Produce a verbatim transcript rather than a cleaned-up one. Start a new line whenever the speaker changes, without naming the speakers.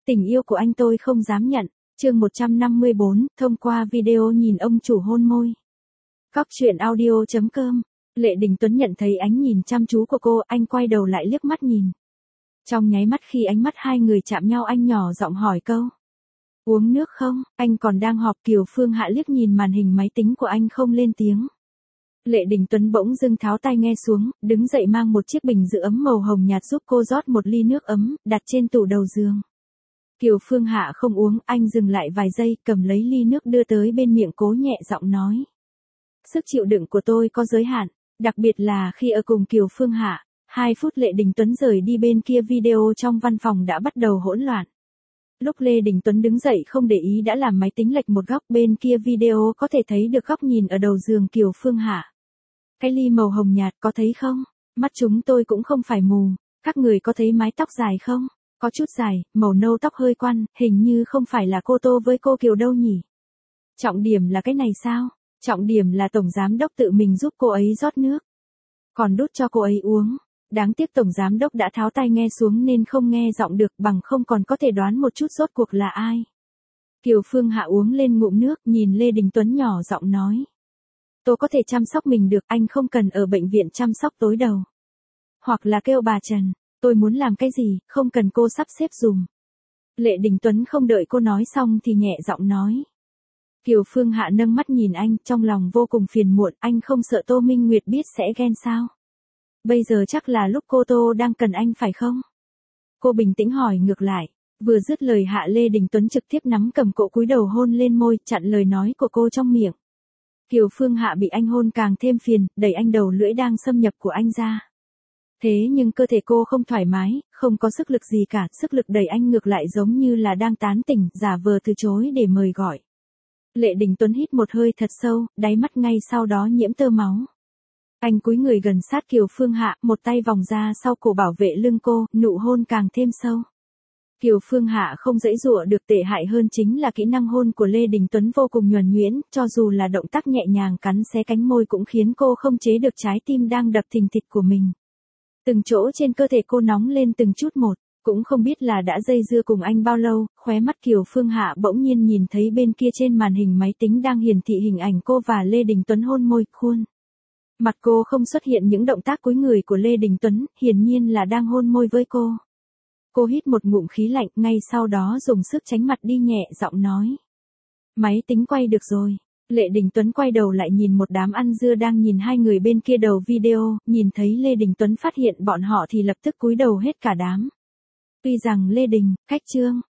Tình yêu của anh tôi không dám nhận. Chương một trăm năm mươi bốn, thông qua video nhìn ông chủ hôn môi. Góc truyện audio chấm com. Lệ Đình Tuấn nhận thấy ánh nhìn chăm chú của cô, anh quay đầu lại liếc mắt nhìn. Trong nháy mắt khi ánh mắt hai người chạm nhau, anh nhỏ giọng hỏi câu. Uống nước không? Anh còn đang họp. Kiều Phương Hạ liếc nhìn màn hình máy tính của anh không lên tiếng. Lệ Đình Tuấn bỗng dưng tháo tai nghe xuống, đứng dậy mang một chiếc bình giữ ấm màu hồng nhạt giúp cô rót một ly nước ấm, đặt trên tủ đầu giường. Kiều Phương Hạ không uống, anh dừng lại vài giây, cầm lấy ly nước đưa tới bên miệng cố nhẹ giọng nói. Sức chịu đựng của tôi có giới hạn, đặc biệt là khi ở cùng Kiều Phương Hạ. Hai phút Lệ Đình Tuấn rời đi, bên kia video trong văn phòng đã bắt đầu hỗn loạn. Lúc Lê Đình Tuấn đứng dậy không để ý đã làm máy tính lệch một góc, bên kia video có thể thấy được góc nhìn ở đầu giường Kiều Phương Hạ. Cái ly màu hồng nhạt, có thấy không? Mắt chúng tôi cũng không phải mù. Các người có thấy mái tóc dài không? Có chút dài, màu nâu, tóc hơi quăn, hình như không phải là cô Tô với cô Kiều đâu nhỉ? Trọng điểm là cái này sao? Trọng điểm là tổng giám đốc tự mình giúp cô ấy rót nước. Còn đút cho cô ấy uống. Đáng tiếc tổng giám đốc đã tháo tai nghe xuống nên không nghe giọng được, bằng không còn có thể đoán một chút rốt cuộc là ai. Kiều Phương Hạ uống lên ngụm nước, nhìn Lê Đình Tuấn nhỏ giọng nói. Tôi có thể chăm sóc mình được, anh không cần ở bệnh viện chăm sóc tối đầu. Hoặc là kêu bà Trần, tôi muốn làm cái gì, không cần cô sắp xếp dùm. Lệ Đình Tuấn không đợi cô nói xong thì nhẹ giọng nói. Kiều Phương Hạ nâng mắt nhìn anh, trong lòng vô cùng phiền muộn, anh không sợ Tô Minh Nguyệt biết sẽ ghen sao? Bây giờ chắc là lúc cô Tô đang cần anh phải không? Cô bình tĩnh hỏi ngược lại. Vừa dứt lời Hạ Lê Đình Tuấn trực tiếp nắm cầm cổ cúi đầu hôn lên môi, chặn lời nói của cô trong miệng. Kiều Phương Hạ bị anh hôn càng thêm phiền, đẩy anh đầu lưỡi đang xâm nhập của anh ra. Thế nhưng cơ thể cô không thoải mái, không có sức lực gì cả, sức lực đẩy anh ngược lại giống như là đang tán tỉnh, giả vờ từ chối để mời gọi. Lệ Đình Tuấn hít một hơi thật sâu, đáy mắt ngay sau đó nhiễm tơ máu. Anh cúi người gần sát Kiều Phương Hạ, một tay vòng ra sau cổ bảo vệ lưng cô, nụ hôn càng thêm sâu. Kiều Phương Hạ không giãy giụa được, tệ hại hơn chính là kỹ năng hôn của Lê Đình Tuấn vô cùng nhuần nhuyễn, cho dù là động tác nhẹ nhàng cắn xé cánh môi cũng khiến cô không chế được trái tim đang đập thình thịch của mình. Từng chỗ trên cơ thể cô nóng lên từng chút một, cũng không biết là đã dây dưa cùng anh bao lâu, khóe mắt Kiều Phương Hạ bỗng nhiên nhìn thấy bên kia trên màn hình máy tính đang hiển thị hình ảnh cô và Lê Đình Tuấn hôn môi, khuôn. Mặt cô không xuất hiện những động tác cúi người của Lê Đình Tuấn, hiển nhiên là đang hôn môi với cô. Cô hít một ngụm khí lạnh, ngay sau đó dùng sức tránh mặt đi, nhẹ giọng nói. Máy tính quay được rồi. Lệ Đình Tuấn quay đầu lại nhìn một đám ăn dưa đang nhìn hai người bên kia đầu video, nhìn thấy Lê Đình Tuấn phát hiện bọn họ thì lập tức cúi đầu hết cả đám. Tuy rằng Lê Đình, Khách Trương,